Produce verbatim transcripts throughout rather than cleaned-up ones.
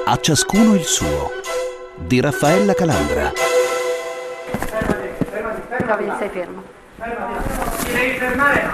A ciascuno il suo, di Raffaella Calandra. Fermati, fermati, fermati. Dove sei fermo? Fermati, ti devi fermare.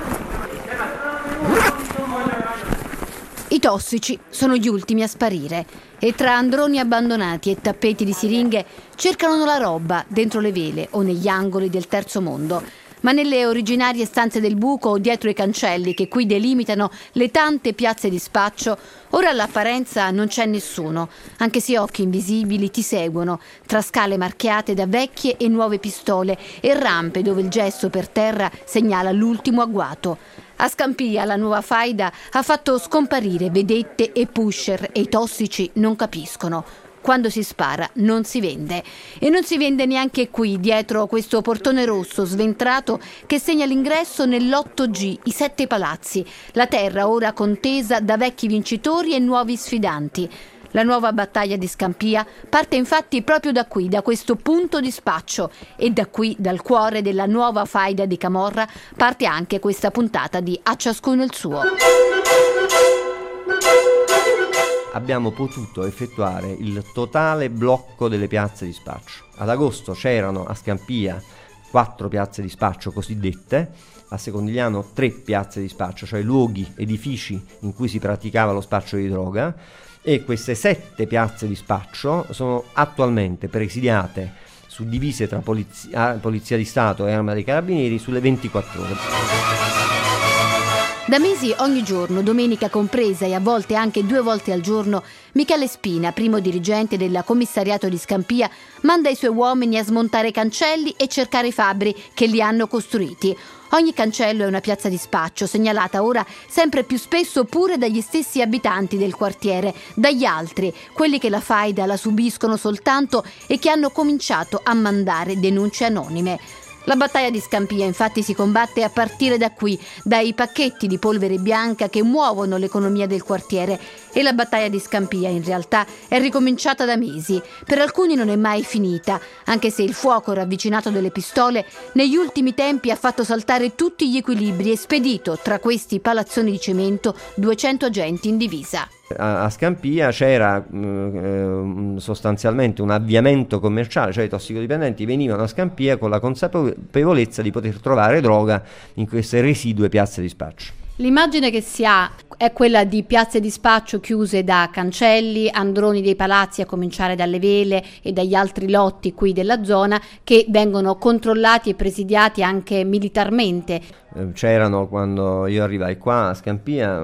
I tossici sono gli ultimi a sparire e tra androni abbandonati e tappeti di siringhe cercano la roba dentro le vele o negli angoli del terzo mondo. Ma nelle originarie stanze del buco o dietro i cancelli che qui delimitano le tante piazze di spaccio, ora all'apparenza non c'è nessuno, anche se occhi invisibili ti seguono, tra scale marchiate da vecchie e nuove pistole e rampe dove il gesso per terra segnala l'ultimo agguato. A Scampia la nuova faida ha fatto scomparire vedette e pusher e i tossici non capiscono. Quando si spara non si vende e non si vende neanche qui dietro questo portone rosso sventrato che segna l'ingresso nell'otto G, i sette palazzi, la terra ora contesa da vecchi vincitori e nuovi sfidanti. La nuova battaglia di Scampia parte infatti proprio da qui, da questo punto di spaccio, e da qui, dal cuore della nuova faida di Camorra, parte anche questa puntata di A ciascuno il suo. Abbiamo potuto effettuare il totale blocco delle piazze di spaccio. Ad agosto c'erano a Scampia quattro piazze di spaccio cosiddette, a Secondigliano tre piazze di spaccio, cioè luoghi, edifici in cui si praticava lo spaccio di droga, e queste sette piazze di spaccio sono attualmente presidiate, suddivise tra polizia, polizia di Stato e Arma dei Carabinieri, sulle ventiquattro ore. Da mesi ogni giorno, domenica compresa e a volte anche due volte al giorno, Michele Spina, primo dirigente del commissariato di Scampia, manda i suoi uomini a smontare cancelli e cercare i fabbri che li hanno costruiti. Ogni cancello è una piazza di spaccio, segnalata ora sempre più spesso pure dagli stessi abitanti del quartiere, dagli altri, quelli che la faida la subiscono soltanto e che hanno cominciato a mandare denunce anonime. La battaglia di Scampia infatti si combatte a partire da qui, dai pacchetti di polvere bianca che muovono l'economia del quartiere, e la battaglia di Scampia in realtà è ricominciata da mesi. Per alcuni non è mai finita, anche se il fuoco ravvicinato delle pistole negli ultimi tempi ha fatto saltare tutti gli equilibri e spedito tra questi palazzoni di cemento duecento agenti in divisa. A Scampia c'era eh, sostanzialmente un avviamento commerciale, cioè i tossicodipendenti venivano a Scampia con la consapevolezza di poter trovare droga in queste residue piazze di spaccio. L'immagine che si ha è quella di piazze di spaccio chiuse da cancelli, androni dei palazzi a cominciare dalle vele e dagli altri lotti qui della zona che vengono controllati e presidiati anche militarmente. C'erano, quando io arrivai qua a Scampia,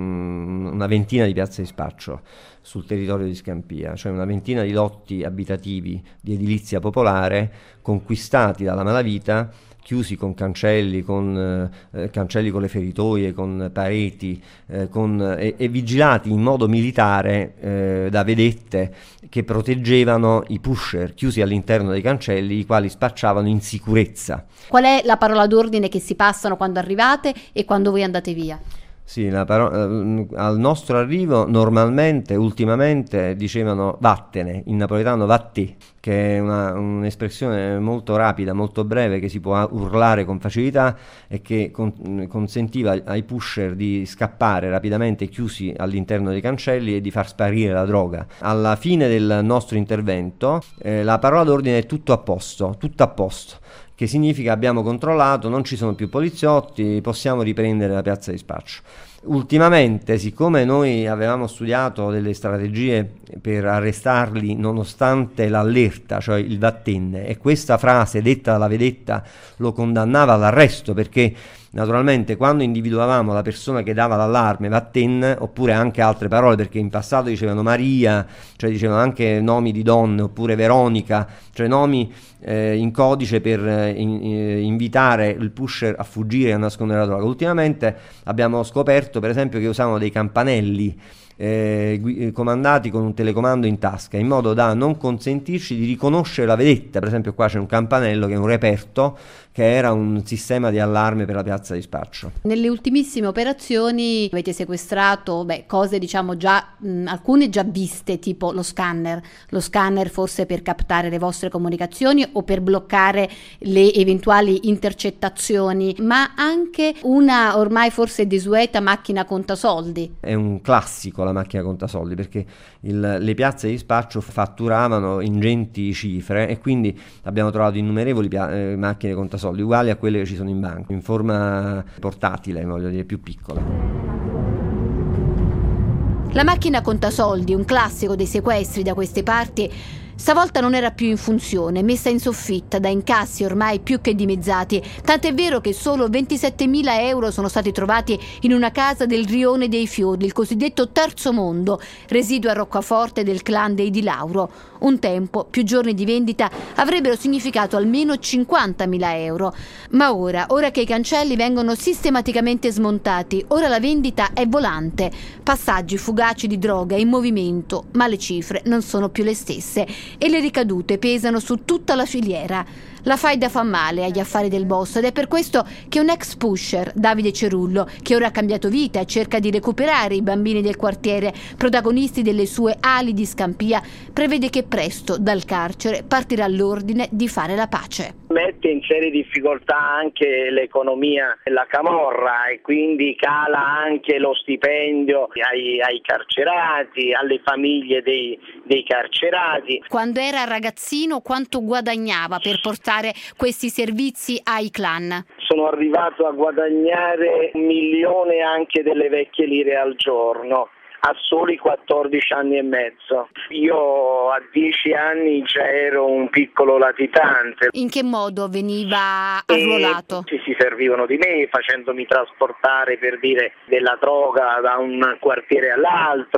um, una ventina di piazze di spaccio sul territorio di Scampia, cioè una ventina di lotti abitativi di edilizia popolare conquistati dalla malavita, chiusi con cancelli, con eh, cancelli con le feritoie, con pareti, eh, con, e, e vigilati in modo militare eh, da vedette che proteggevano i pusher chiusi all'interno dei cancelli, i quali spacciavano in sicurezza. Qual è la parola d'ordine che si passano quando arrivate e quando voi andate via? Sì, la paro- eh, al nostro arrivo normalmente, ultimamente, dicevano vattene, in napoletano vattè, che è una, un'espressione molto rapida, molto breve, che si può urlare con facilità e che con- consentiva ai pusher di scappare rapidamente chiusi all'interno dei cancelli e di far sparire la droga. Alla fine del nostro intervento eh, la parola d'ordine è tutto a posto, tutto a posto, che significa abbiamo controllato, non ci sono più poliziotti, possiamo riprendere la piazza di spaccio. Ultimamente, siccome noi avevamo studiato delle strategie per arrestarli nonostante l'allerta, cioè il vattene, e questa frase detta dalla vedetta lo condannava all'arresto, perché naturalmente quando individuavamo la persona che dava l'allarme vattene, oppure anche altre parole, perché in passato dicevano Maria, cioè dicevano anche nomi di donne, oppure Veronica, cioè nomi eh, in codice per eh, in, in, invitare il pusher a fuggire e a nascondere la droga. Ultimamente abbiamo scoperto per esempio che usavano dei campanelli Eh, gu- comandati con un telecomando in tasca, in modo da non consentirci di riconoscere la vedetta. Per esempio qua c'è un campanello che è un reperto, che era un sistema di allarme per la piazza di spaccio. Nelle ultimissime operazioni avete sequestrato beh, cose diciamo già mh, alcune già viste, tipo lo scanner lo scanner forse per captare le vostre comunicazioni o per bloccare le eventuali intercettazioni, ma anche una ormai forse desueta macchina contasoldi. È un classico la macchina contasoldi, perché il, le piazze di spaccio fatturavano ingenti cifre e quindi abbiamo trovato innumerevoli pia- eh, macchine contasoldi uguali a quelle che ci sono in banca, in forma portatile, voglio dire, più piccola. La macchina contasoldi, un classico dei sequestri da queste parti, stavolta non era più in funzione, messa in soffitta da incassi ormai più che dimezzati, tant'è vero che solo ventisettemila euro sono stati trovati in una casa del Rione dei Fiori, il cosiddetto Terzo Mondo, residuo a Roccaforte del clan dei Di Lauro. Un tempo, più giorni di vendita avrebbero significato almeno cinquantamila euro, ma ora, ora che i cancelli vengono sistematicamente smontati, ora la vendita è volante, passaggi fugaci di droga in movimento, ma le cifre non sono più le stesse e le ricadute pesano su tutta la filiera. La faida fa male agli affari del boss ed è per questo che un ex pusher, Davide Cerullo, che ora ha cambiato vita e cerca di recuperare i bambini del quartiere, protagonisti delle sue ali di Scampia, prevede che presto dal carcere partirà l'ordine di fare la pace. Mette in serie difficoltà anche l'economia della camorra e quindi cala anche lo stipendio ai, ai carcerati, alle famiglie dei, dei carcerati. Quando era ragazzino quanto guadagnava per portare questi servizi ai clan? Sono arrivato a guadagnare un milione anche delle vecchie lire al giorno, a soli quattordici anni e mezzo. Io a dieci anni già ero un piccolo latitante. In che modo veniva arruolato? E si servivano di me facendomi trasportare, per dire, della droga da un quartiere all'altro,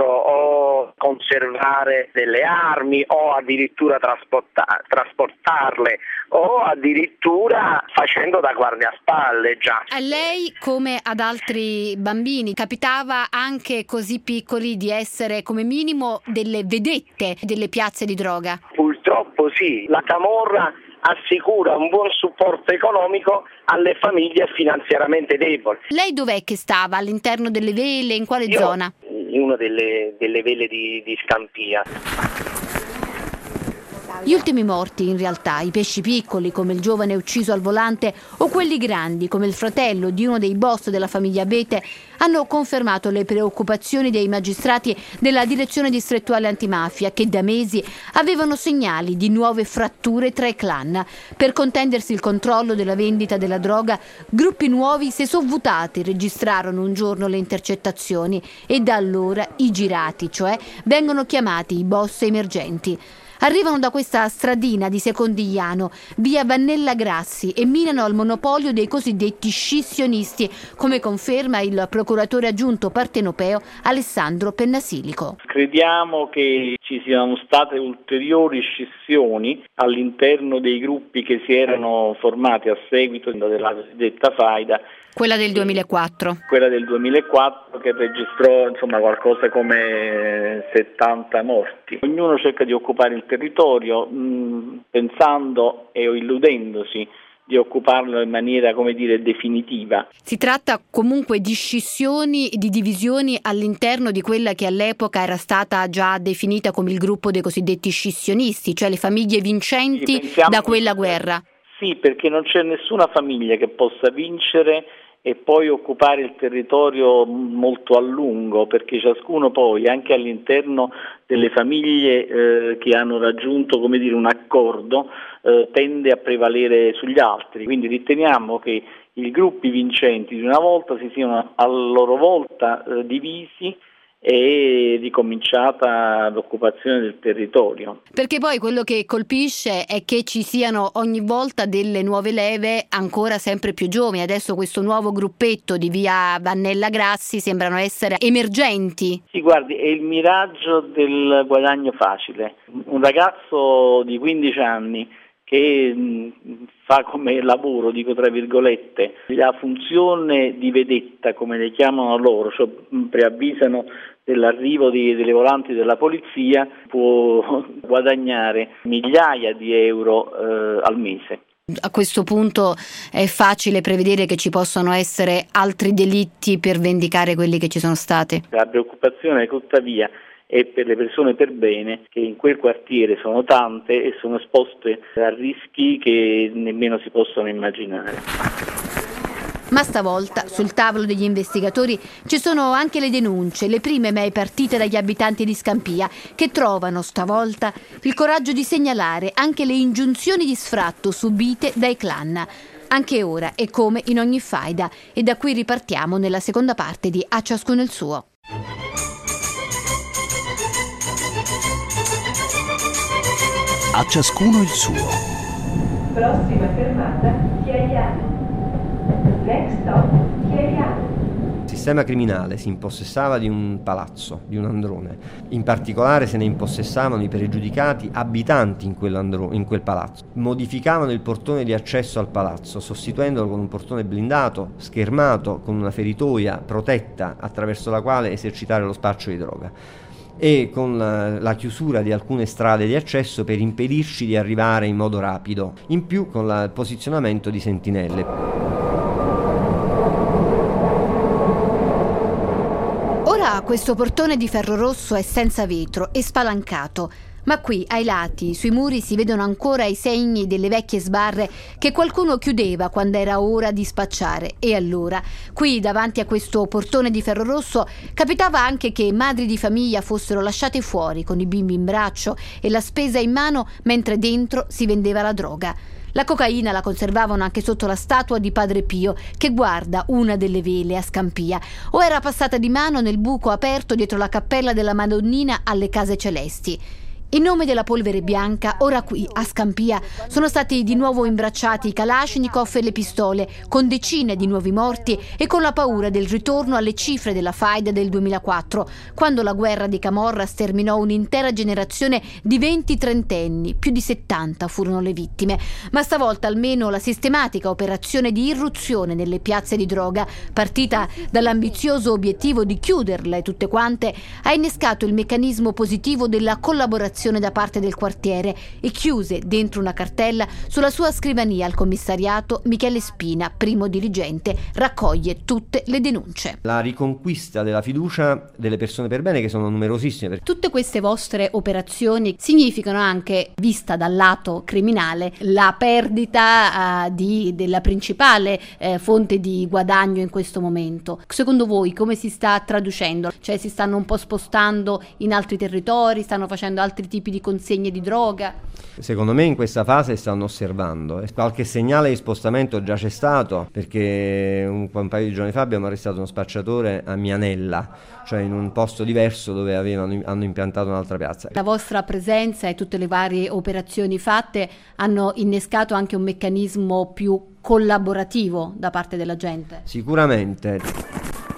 o conservare delle armi, o addirittura trasporta- trasportarle, o addirittura facendo da guardaspalla già. A lei, come ad altri bambini, capitava anche così piccoli di essere come minimo delle vedette delle piazze di droga? Purtroppo sì, la camorra assicura un buon supporto economico alle famiglie finanziariamente deboli. Lei dov'è che stava? All'interno delle vele? In quale Io, zona? In una delle, delle vele di, di Scampia. Gli ultimi morti, in realtà, i pesci piccoli come il giovane ucciso al volante o quelli grandi come il fratello di uno dei boss della famiglia Abete, hanno confermato le preoccupazioni dei magistrati della direzione distrettuale antimafia che da mesi avevano segnali di nuove fratture tra i clan. Per contendersi il controllo della vendita della droga, gruppi nuovi se sovvutati registrarono un giorno le intercettazioni e da allora i girati, cioè, vengono chiamati i boss emergenti. Arrivano da questa stradina di Secondigliano, via Vannella Grassi, e minano al monopolio dei cosiddetti scissionisti, come conferma il procuratore aggiunto partenopeo Alessandro Pennasilico. Crediamo che ci siano state ulteriori scissioni all'interno dei gruppi che si erano formati a seguito della cosiddetta faida. Quella del duemilaquattro. Quella del duemilaquattro che registrò insomma qualcosa come settanta morti. Ognuno cerca di occupare il territorio mh, pensando e o illudendosi di occuparlo in maniera, come dire, definitiva. Si tratta comunque di scissioni, di divisioni all'interno di quella che all'epoca era stata già definita come il gruppo dei cosiddetti scissionisti, cioè le famiglie vincenti sì, da quella guerra. Sì, perché non c'è nessuna famiglia che possa vincere e poi occupare il territorio molto a lungo, perché ciascuno poi, anche all'interno delle famiglie eh, che hanno raggiunto, come dire, un accordo, eh, tende a prevalere sugli altri. Quindi riteniamo che i gruppi vincenti di una volta si siano a loro volta eh, divisi e ricominciata l'occupazione del territorio. Perché poi quello che colpisce è che ci siano ogni volta delle nuove leve ancora sempre più giovani. Adesso questo nuovo gruppetto di via Vannella Grassi sembrano essere emergenti. Sì, guardi, è il miraggio del guadagno facile. Un ragazzo di quindici anni che mh, fa come lavoro, dico tra virgolette, la funzione di vedetta, come le chiamano loro, cioè preavvisano dell'arrivo di, delle volanti della polizia, può guadagnare migliaia di euro eh, al mese. A questo punto è facile prevedere che ci possano essere altri delitti per vendicare quelli che ci sono stati. La preoccupazione, tuttavia, e per le persone per bene che in quel quartiere sono tante e sono esposte a rischi che nemmeno si possono immaginare. Ma stavolta sul tavolo degli investigatori ci sono anche le denunce, le prime mai partite dagli abitanti di Scampia, che trovano stavolta il coraggio di segnalare anche le ingiunzioni di sfratto subite dai clan. Anche ora è come in ogni faida, e da qui ripartiamo nella seconda parte di A ciascuno il suo. A ciascuno il suo. Prossima fermata, Chiaiano. Next stop, Chiaiano. Il sistema criminale si impossessava di un palazzo, di un androne. In particolare se ne impossessavano i pregiudicati abitanti in, in quel palazzo. Modificavano il portone di accesso al palazzo, sostituendolo con un portone blindato, schermato, con una feritoia protetta attraverso la quale esercitare lo spaccio di droga, e con la, la chiusura di alcune strade di accesso per impedirci di arrivare in modo rapido, in più con la, il posizionamento di sentinelle. Ora questo portone di ferro rosso è senza vetro e spalancato, ma qui ai lati, sui muri, si vedono ancora i segni delle vecchie sbarre che qualcuno chiudeva quando era ora di spacciare. E allora, qui davanti a questo portone di ferro rosso, capitava anche che madri di famiglia fossero lasciate fuori con i bimbi in braccio e la spesa in mano, mentre dentro si vendeva la droga. La cocaina la conservavano anche sotto la statua di Padre Pio, che guarda una delle vele a Scampia, o era passata di mano nel buco aperto dietro la cappella della Madonnina alle Case Celesti. In nome della polvere bianca, ora qui a Scampia sono stati di nuovo imbracciati i Kalashnikov e le pistole, con decine di nuovi morti e con la paura del ritorno alle cifre della faida del duemilaquattro, quando la guerra di Camorra sterminò un'intera generazione di venti trentenni, più di settanta furono le vittime. Ma stavolta almeno la sistematica operazione di irruzione nelle piazze di droga, partita dall'ambizioso obiettivo di chiuderle tutte quante, ha innescato il meccanismo positivo della collaborazione da parte del quartiere e chiuse dentro una cartella sulla sua scrivania al commissariato Michele Spina, primo dirigente, raccoglie tutte le denunce. La riconquista della fiducia delle persone per bene, che sono numerosissime. Tutte queste vostre operazioni significano anche, vista dal lato criminale, la perdita uh, di, della principale eh, fonte di guadagno in questo momento. Secondo voi come si sta traducendo? Cioè si stanno un po' spostando in altri territori, stanno facendo altri tipi di consegne di droga? Secondo me in questa fase stanno osservando, e qualche segnale di spostamento già c'è stato, perché un, un paio di giorni fa abbiamo arrestato uno spacciatore a Mianella, cioè in un posto diverso dove avevano, hanno impiantato un'altra piazza. La vostra presenza e tutte le varie operazioni fatte hanno innescato anche un meccanismo più collaborativo da parte della gente? Sicuramente.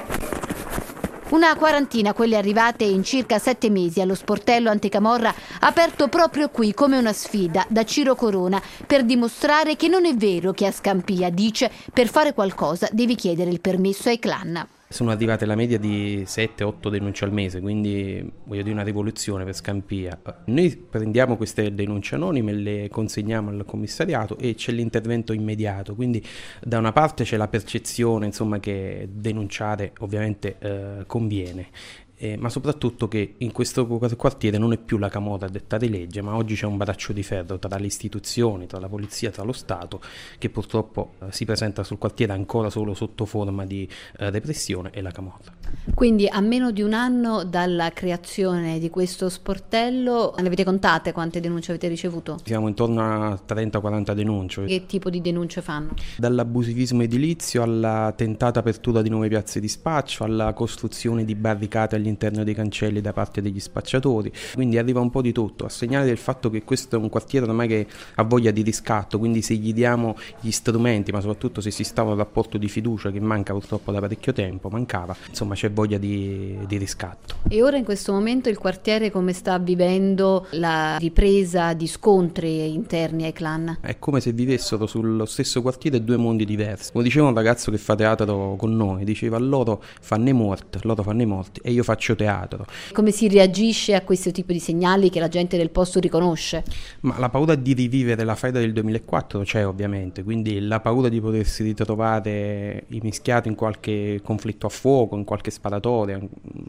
Una quarantina quelle arrivate in circa sette mesi allo sportello anticamorra, aperto proprio qui come una sfida da Ciro Corona, per dimostrare che non è vero che a Scampia dice per fare qualcosa devi chiedere il permesso ai clan. Sono arrivate la media di sette otto denunce al mese, quindi voglio dire una rivoluzione per Scampia. Noi prendiamo queste denunce anonime, le consegniamo al commissariato e c'è l'intervento immediato, quindi da una parte c'è la percezione, insomma, che denunciare ovviamente eh, conviene. Eh, ma soprattutto che in questo quartiere non è più la camorra a dettare legge, ma oggi c'è un braccio di ferro tra le istituzioni, tra la polizia, tra lo Stato, che purtroppo eh, si presenta sul quartiere ancora solo sotto forma di eh, repressione, e la camorra. Quindi a meno di un anno dalla creazione di questo sportello, ne avete contate quante denunce avete ricevuto? Siamo intorno a trenta quaranta denunce. Che tipo di denunce fanno? Dall'abusivismo edilizio alla tentata apertura di nuove piazze di spaccio, alla costruzione di barricate agli all'interno dei cancelli da parte degli spacciatori, quindi arriva un po' di tutto, a segnale del fatto che questo è un quartiere ormai che ha voglia di riscatto, quindi se gli diamo gli strumenti, ma soprattutto se si instaura un rapporto di fiducia che manca purtroppo da parecchio tempo, mancava, insomma c'è voglia di, di riscatto. E ora in questo momento il quartiere come sta vivendo la ripresa di scontri interni ai clan? È come se vivessero sullo stesso quartiere due mondi diversi. Come diceva un ragazzo che fa teatro con noi, diceva loro fanno i morti, loro fanno i morti e io faccio teatro. Come si reagisce a questo tipo di segnali che la gente del posto riconosce? Ma la paura di rivivere la faida del duemilaquattro c'è ovviamente, quindi la paura di potersi ritrovare immischiati in qualche conflitto a fuoco, in qualche sparatoria,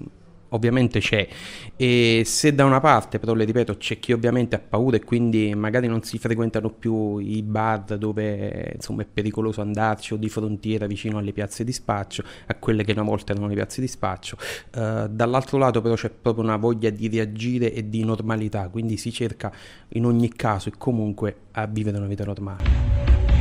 ovviamente c'è, e se da una parte, però le ripeto, c'è chi ovviamente ha paura e quindi magari non si frequentano più i bar dove insomma è pericoloso andarci, o di frontiera vicino alle piazze di spaccio, a quelle che una volta erano le piazze di spaccio, uh, dall'altro lato però c'è proprio una voglia di reagire e di normalità, quindi si cerca in ogni caso e comunque a vivere una vita normale.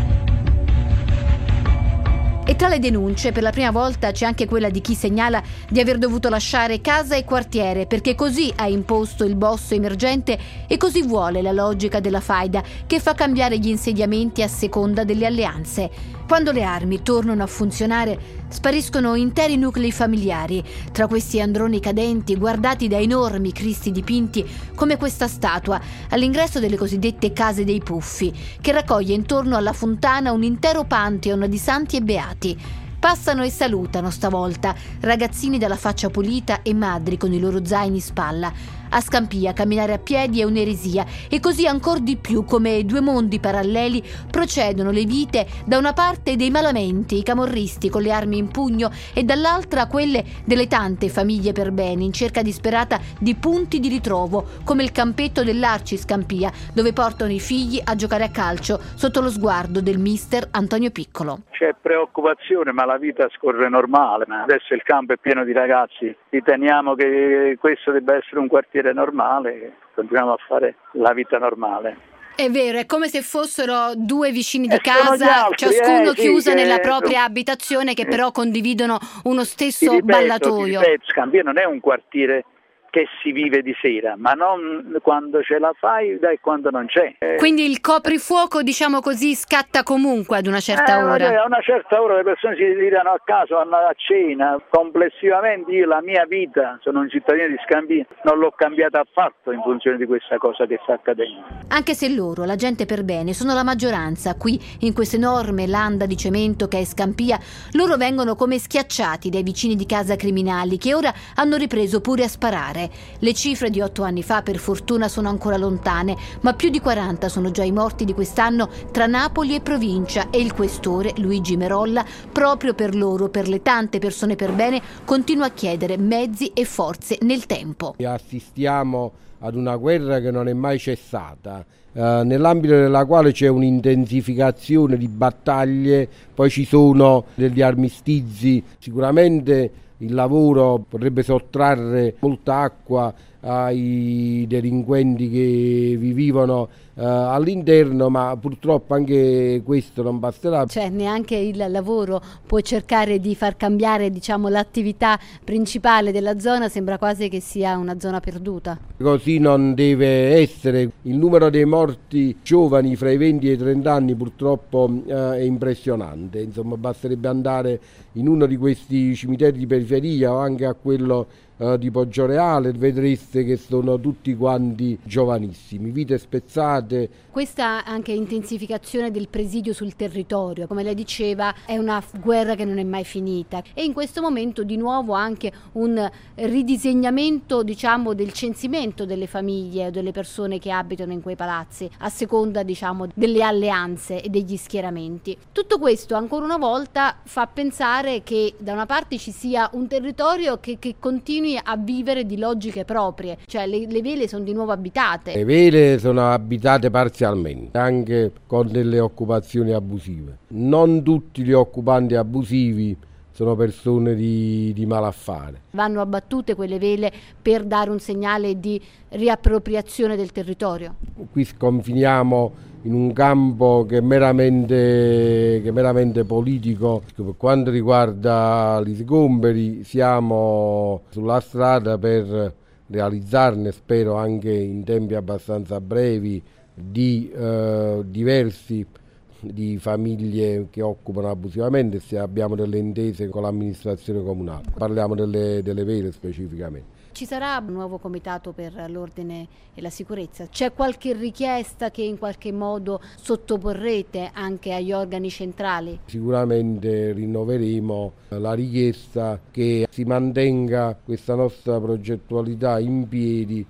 E tra le denunce, per la prima volta c'è anche quella di chi segnala di aver dovuto lasciare casa e quartiere perché così ha imposto il boss emergente e così vuole la logica della faida che fa cambiare gli insediamenti a seconda delle alleanze. Quando le armi tornano a funzionare, spariscono interi nuclei familiari. Tra questi androni cadenti, guardati da enormi cristi dipinti, come questa statua all'ingresso delle cosiddette case dei puffi, che raccoglie intorno alla fontana un intero pantheon di santi e beati. Passano e salutano stavolta ragazzini dalla faccia pulita e madri con i loro zaini in spalla. A Scampia camminare a piedi è un'eresia e così ancor di più, come due mondi paralleli, procedono le vite da una parte dei malamenti, i camorristi con le armi in pugno, e dall'altra quelle delle tante famiglie per bene in cerca disperata di punti di ritrovo, come il campetto dell'Arci Scampia, dove portano i figli a giocare a calcio sotto lo sguardo del mister Antonio Piccolo. C'è preoccupazione, ma la vita scorre normale. Adesso il campo è pieno di ragazzi, riteniamo che questo debba essere un quartiere normale, continuiamo a fare la vita normale. È vero, è come se fossero due vicini di eh, casa, altri, ciascuno eh, sì, chiuso che... nella propria abitazione, che però condividono uno stesso ripeto, ballatoio. Ripeto, Scampia non è un quartiere che si vive di sera, ma non quando ce la fai e quando non c'è. Eh, Quindi il coprifuoco, diciamo così, scatta comunque ad una certa eh, ora. A una certa ora le persone si ritirano a casa, vanno a cena. Complessivamente io la mia vita, sono un cittadino di Scampia, non l'ho cambiata affatto in funzione di questa cosa che sta accadendo. Anche se loro, la gente per bene, sono la maggioranza qui in questa enorme landa di cemento che è Scampia, loro vengono come schiacciati dai vicini di casa criminali che ora hanno ripreso pure a sparare. Le cifre di otto anni fa per fortuna sono ancora lontane, ma più di quaranta sono già i morti di quest'anno tra Napoli e provincia, e il questore Luigi Merolla, proprio per loro, per le tante persone per bene, continua a chiedere mezzi e forze nel tempo. Assistiamo ad una guerra che non è mai cessata, eh, nell'ambito della quale c'è un'intensificazione di battaglie, poi ci sono degli armistizi. Sicuramente il lavoro potrebbe sottrarre molta acqua ai delinquenti che vi vivono uh, all'interno, ma purtroppo anche questo non basterà. Cioè neanche il lavoro può cercare di far cambiare, diciamo, l'attività principale della zona, sembra quasi che sia una zona perduta. Così non deve essere. Il numero dei morti giovani fra i venti e i trenta anni purtroppo uh, è impressionante, insomma basterebbe andare in uno di questi cimiteri di periferia o anche a quello Uh, di Poggioreale, vedreste che sono tutti quanti giovanissimi, vite spezzate. Questa anche intensificazione del presidio sul territorio, come lei diceva, è una guerra che non è mai finita, e in questo momento di nuovo anche un ridisegnamento, diciamo, del censimento delle famiglie o delle persone che abitano in quei palazzi, a seconda, diciamo, delle alleanze e degli schieramenti. Tutto questo ancora una volta fa pensare che da una parte ci sia un territorio che, che continui a vivere di logiche proprie, cioè le, le vele sono di nuovo abitate. Le vele sono abitate parzialmente, anche con delle occupazioni abusive. Non tutti gli occupanti abusivi sono persone di, di malaffare. Vanno abbattute quelle vele per dare un segnale di riappropriazione del territorio. Qui sconfiniamo in un campo che è meramente, che è meramente politico. Per quanto riguarda gli sgomberi, siamo sulla strada per realizzarne, spero anche in tempi abbastanza brevi, di eh, diversi di famiglie che occupano abusivamente, se abbiamo delle intese con l'amministrazione comunale. Parliamo delle, delle vele specificamente. Ci sarà un nuovo comitato per l'ordine e la sicurezza? C'è qualche richiesta che in qualche modo sottoporrete anche agli organi centrali? Sicuramente rinnoveremo la richiesta che si mantenga questa nostra progettualità in piedi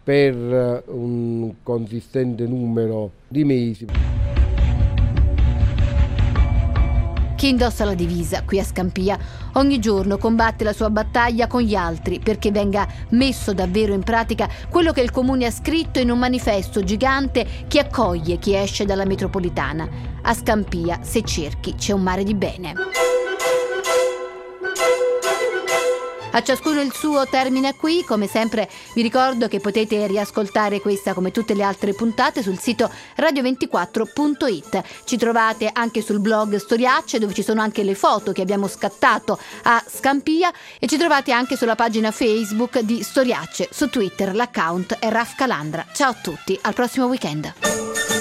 per un consistente numero di mesi. Chi indossa la divisa qui a Scampia ogni giorno combatte la sua battaglia con gli altri perché venga messo davvero in pratica quello che il comune ha scritto in un manifesto gigante che accoglie chi esce dalla metropolitana. A Scampia, se cerchi, c'è un mare di bene. A ciascuno il suo termina qui. Come sempre vi ricordo che potete riascoltare questa come tutte le altre puntate sul sito radio ventiquattro punto it. Ci trovate anche sul blog Storiacce, dove ci sono anche le foto che abbiamo scattato a Scampia, e ci trovate anche sulla pagina Facebook di Storiacce. Su Twitter l'account è Raf Calandra. Ciao a tutti, al prossimo weekend.